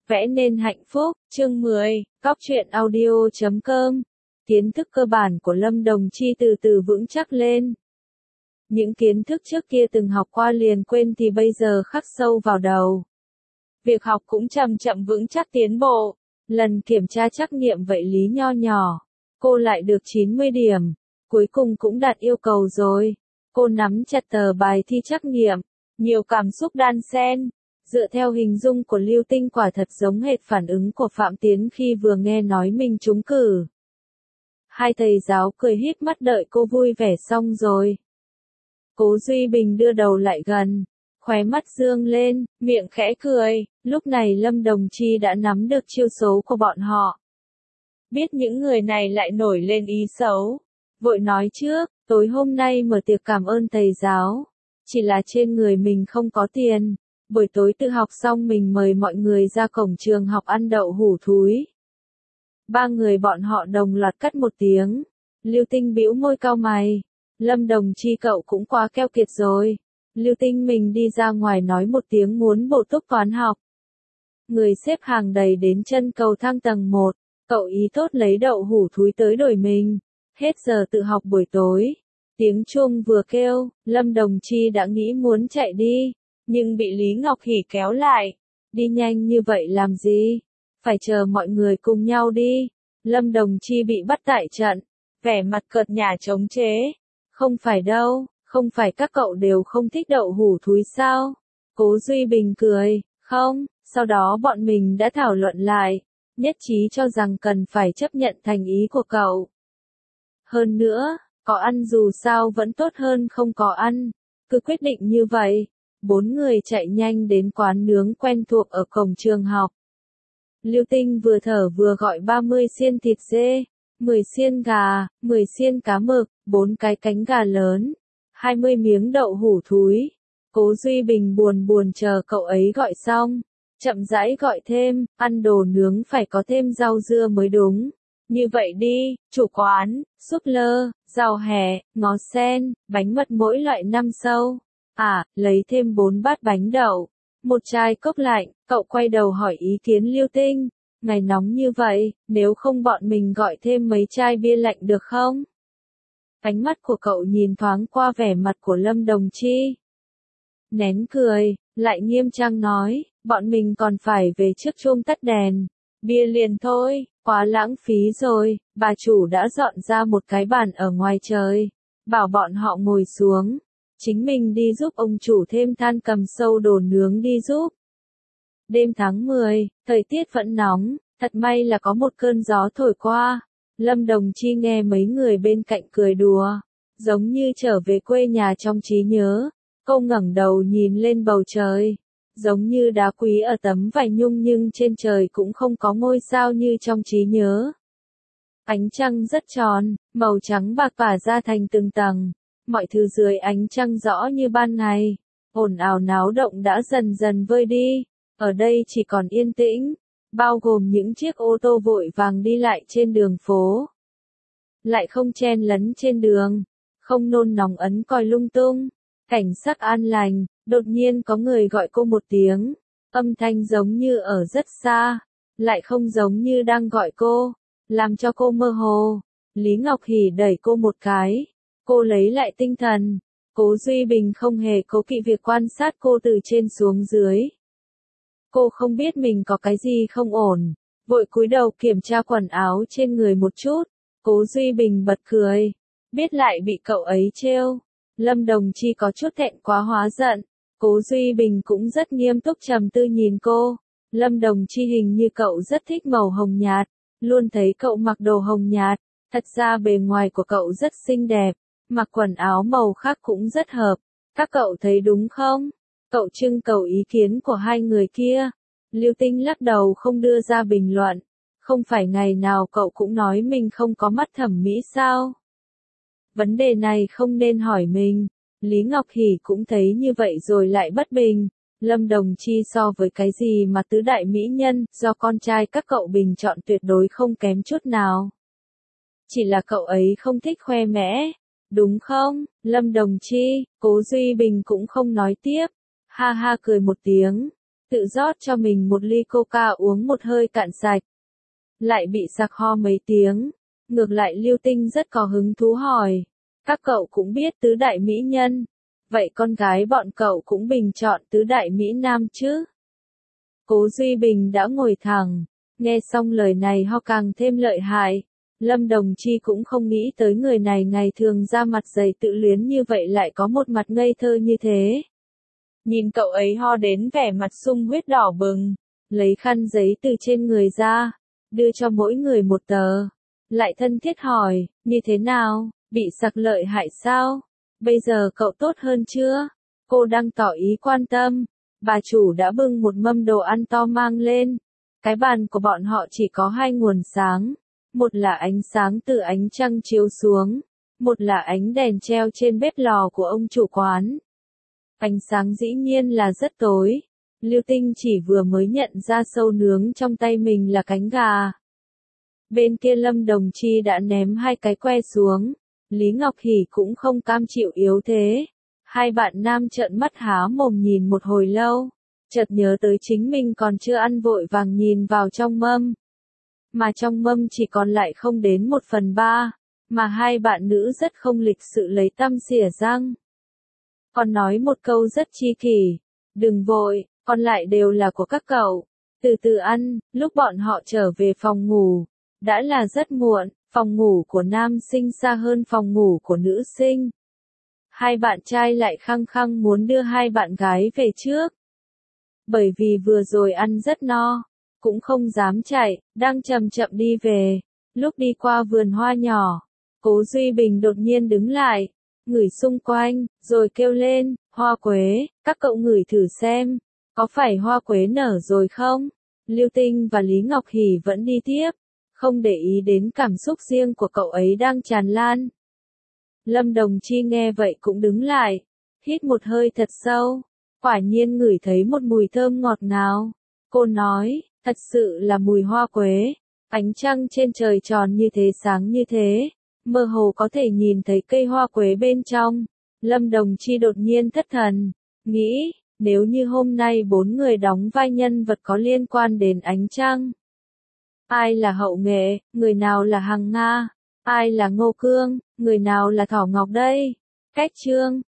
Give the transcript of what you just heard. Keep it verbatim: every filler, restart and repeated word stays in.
Vẽ nên hạnh phúc, chương mười, cóc truyện audio chấm com. Kiến thức cơ bản của Lâm Đồng Chi từ từ vững chắc lên. Những kiến thức trước kia từng học qua liền quên thì bây giờ khắc sâu vào đầu. Việc học cũng chậm chậm vững chắc tiến bộ. Lần kiểm tra trắc nghiệm vậy lý nho nhỏ, cô lại được chín mươi điểm. Cuối cùng cũng đạt yêu cầu rồi. Cô nắm chặt tờ bài thi trắc nghiệm, nhiều cảm xúc đan xen. Dựa theo hình dung của Lưu Tinh quả thật giống hệt phản ứng của Phạm Tiến khi vừa nghe nói mình trúng cử. Hai thầy giáo cười híp mắt đợi cô vui vẻ xong rồi. Cố Duy Bình đưa đầu lại gần, khóe mắt dương lên, miệng khẽ cười. Lúc này Lâm Đồng Chi đã nắm được chiêu số của bọn họ. Biết những người này lại nổi lên ý xấu, vội nói trước, tối hôm nay mở tiệc cảm ơn thầy giáo. Chỉ là trên người mình không có tiền. Buổi tối tự học xong mình mời mọi người ra cổng trường học ăn đậu hủ thúi. Ba người bọn họ đồng loạt cắt một tiếng. Lưu Tinh bĩu môi cau mày. Lâm Đồng Chi cậu cũng quá keo kiệt rồi. Lưu Tinh mình đi ra ngoài nói một tiếng muốn bổ túc toán học. Người xếp hàng đầy đến chân cầu thang tầng một. Cậu ý tốt lấy đậu hủ thúi tới đổi mình. Hết giờ tự học buổi tối. Tiếng chuông vừa kêu, Lâm Đồng Chi đã nghĩ muốn chạy đi. Nhưng bị Lý Ngọc Hỷ kéo lại. Đi nhanh như vậy làm gì? Phải chờ mọi người cùng nhau đi. Lâm Đồng Chi bị bắt tại trận. Vẻ mặt cợt nhả chống chế. Không phải đâu, không phải các cậu đều không thích đậu hủ thúi sao? Cố Duy Bình cười. Không, sau đó bọn mình đã thảo luận lại. Nhất trí cho rằng cần phải chấp nhận thành ý của cậu. Hơn nữa, có ăn dù sao vẫn tốt hơn không có ăn. Cứ quyết định như vậy. Bốn người chạy nhanh đến quán nướng quen thuộc ở cổng trường học. Lưu Tinh vừa thở vừa gọi ba mươi xiên thịt dê, mười xiên gà, mười xiên cá mực, bốn cái cánh gà lớn, hai mươi miếng đậu hủ thúi. Cố Duy Bình buồn buồn chờ cậu ấy gọi xong, chậm rãi gọi thêm, ăn đồ nướng phải có thêm rau dưa mới đúng. Như vậy đi, chủ quán, súp lơ, rau hẹ, ngó sen, bánh mật mỗi loại năm sâu. À, lấy thêm bốn bát bánh đậu, một chai cốc lạnh. Cậu quay đầu hỏi ý kiến Lưu Tinh. Ngày nóng như vậy, nếu không bọn mình gọi thêm mấy chai bia lạnh được không? Ánh mắt của cậu nhìn thoáng qua vẻ mặt của Lâm Đồng Chi. Nén cười, lại nghiêm trang nói, bọn mình còn phải về trước chuông tắt đèn. Bia liền thôi, quá lãng phí rồi. Bà chủ đã dọn ra một cái bàn ở ngoài trời, bảo bọn họ ngồi xuống. Chính mình đi giúp ông chủ thêm than cầm sâu đồ nướng đi giúp. Đêm tháng mười, thời tiết vẫn nóng, thật may là có một cơn gió thổi qua. Lâm Đồng Chi nghe mấy người bên cạnh cười đùa, giống như trở về quê nhà trong trí nhớ. Cô ngẩng đầu nhìn lên bầu trời, giống như đá quý ở tấm vải nhung nhưng trên trời cũng không có ngôi sao như trong trí nhớ. Ánh trăng rất tròn, màu trắng bạc tỏa ra thành từng tầng. Mọi thứ dưới ánh trăng rõ như ban ngày. Ồn ào náo động đã dần dần vơi đi. Ở đây chỉ còn yên tĩnh, bao gồm những chiếc ô tô vội vàng đi lại trên đường phố. Lại không chen lấn trên đường, không nôn nóng ấn còi lung tung. Cảnh sắc an lành, đột nhiên có người gọi cô một tiếng. Âm thanh giống như ở rất xa, lại không giống như đang gọi cô, làm cho cô mơ hồ. Lý Ngọc Hỷ đẩy cô một cái. Cô lấy lại tinh thần. Cố Duy Bình không hề cố kỵ việc quan sát cô từ trên xuống dưới. Cô không biết mình có cái gì không ổn, vội cúi đầu kiểm tra quần áo trên người một chút. Cố Duy Bình bật cười, biết lại bị cậu ấy trêu. Lâm Đồng Chi có chút thẹn quá hóa giận. Cố Duy Bình cũng rất nghiêm túc trầm tư nhìn cô. Lâm Đồng Chi hình như cậu rất thích màu hồng nhạt, luôn thấy cậu mặc đồ hồng nhạt. Thật ra bề ngoài của cậu rất xinh đẹp, mặc quần áo màu khác cũng rất hợp. Các cậu thấy đúng không? Cậu trưng cầu ý kiến của hai người kia. Lưu Tinh lắc đầu không đưa ra bình luận. Không phải ngày nào cậu cũng nói mình không có mắt thẩm mỹ sao? Vấn đề này không nên hỏi mình. Lý Ngọc Hỷ cũng thấy như vậy rồi lại bất bình. Lâm Đồng Chi so với cái gì mà tứ đại mỹ nhân, do con trai các cậu bình chọn tuyệt đối không kém chút nào. Chỉ là cậu ấy không thích khoe mẽ. Đúng không, Lâm Đồng Chi? Cố Duy Bình cũng không nói tiếp. Ha ha cười một tiếng. tự rót cho mình một ly coca uống một hơi cạn sạch. Lại bị sặc ho mấy tiếng. Ngược lại Lưu Tinh rất có hứng thú hỏi. Các cậu cũng biết tứ đại mỹ nhân. Vậy con gái bọn cậu cũng bình chọn tứ đại mỹ nam chứ? Cố Duy Bình đã ngồi thẳng. Nghe xong lời này ho càng thêm lợi hại. Lâm Đồng Chi cũng không nghĩ tới người này ngày thường ra mặt dày tự luyến như vậy lại có một mặt ngây thơ như thế. Nhìn cậu ấy ho đến vẻ mặt sung huyết đỏ bừng, lấy khăn giấy từ trên người ra, đưa cho mỗi người một tờ. Lại thân thiết hỏi, như thế nào, bị sặc lợi hại sao? Bây giờ cậu tốt hơn chưa? Cô đang tỏ ý quan tâm. Bà chủ đã bưng một mâm đồ ăn to mang lên. Cái bàn của bọn họ chỉ có hai nguồn sáng. Một là ánh sáng từ ánh trăng chiếu xuống. Một là ánh đèn treo trên bếp lò của ông chủ quán. Ánh sáng dĩ nhiên là rất tối. Lưu Tinh chỉ vừa mới nhận ra sâu nướng trong tay mình là cánh gà. Bên kia Lâm Đồng Chi đã ném hai cái que xuống. Lý Ngọc Hỷ cũng không cam chịu yếu thế. Hai bạn nam trợn mắt há mồm nhìn một hồi lâu. Chợt nhớ tới chính mình còn chưa ăn vội vàng nhìn vào trong mâm. Mà trong mâm chỉ còn lại không đến một phần ba. Mà hai bạn nữ rất không lịch sự lấy tăm xỉa răng. Còn nói một câu rất chi kỷ. Đừng vội, còn lại đều là của các cậu. Từ từ ăn, lúc bọn họ trở về phòng ngủ. Đã là rất muộn, phòng ngủ của nam sinh xa hơn phòng ngủ của nữ sinh. Hai bạn trai lại khăng khăng muốn đưa hai bạn gái về trước. Bởi vì vừa rồi ăn rất no, cũng không dám chạy, đang chậm chậm đi về. Lúc đi qua vườn hoa nhỏ, Cố Duy Bình đột nhiên đứng lại, ngửi xung quanh, rồi kêu lên, hoa quế, các cậu ngửi thử xem, có phải hoa quế nở rồi không? Lưu Tinh và Lý Ngọc Hỷ vẫn đi tiếp, không để ý đến cảm xúc riêng của cậu ấy đang tràn lan. Lâm Đồng Chi nghe vậy cũng đứng lại, hít một hơi thật sâu, quả nhiên ngửi thấy một mùi thơm ngọt ngào. Cô nói, thật sự là mùi hoa quế, ánh trăng trên trời tròn như thế sáng như thế, mơ hồ có thể nhìn thấy cây hoa quế bên trong. Lâm Đồng Chi đột nhiên thất thần, nghĩ, nếu như hôm nay bốn người đóng vai nhân vật có liên quan đến ánh trăng. Ai là Hậu Nghệ, người nào là Hằng Nga, ai là Ngô Cương, người nào là Thỏ Ngọc đây? Cách chương